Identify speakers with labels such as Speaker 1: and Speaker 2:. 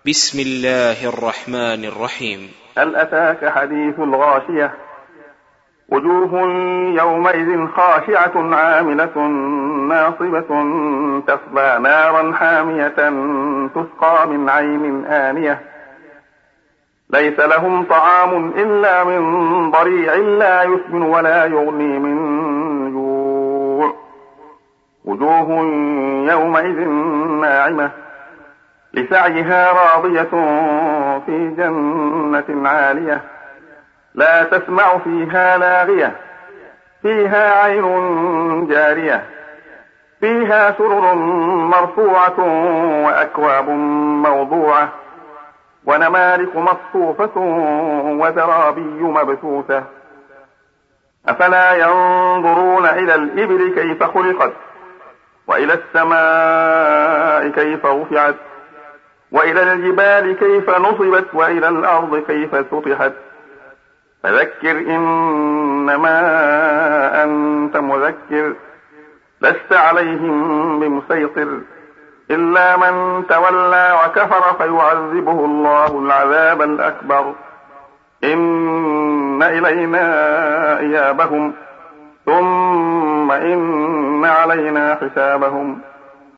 Speaker 1: بسم الله الرحمن الرحيم.
Speaker 2: هل أتاك حديث الغاشية؟ وجوه يومئذ خاشعة عاملة ناصبة تصلى نارا حامية تسقى من عين آنية ليس لهم طعام إلا من ضريع لا يسمن ولا يغني من جوع وجوه يومئذ ناعمة لسعيها راضية في جنة عالية لا تسمع فيها لاغية فيها عين جارية فيها سرر مرفوعة وأكواب موضوعة ونمارق مصفوفة وزرابي مبثوثة أفلا ينظرون إلى الإبل كيف خلقت وإلى السماء كيف رفعت وإلى الجبال كيف نصبت وإلى الأرض كيف سطحت فذكر إنما أنت مذكر لست عليهم بمسيطر إلا من تولى وكفر فيعذبه الله العذاب الأكبر إن إلينا إيابهم ثم إن علينا حسابهم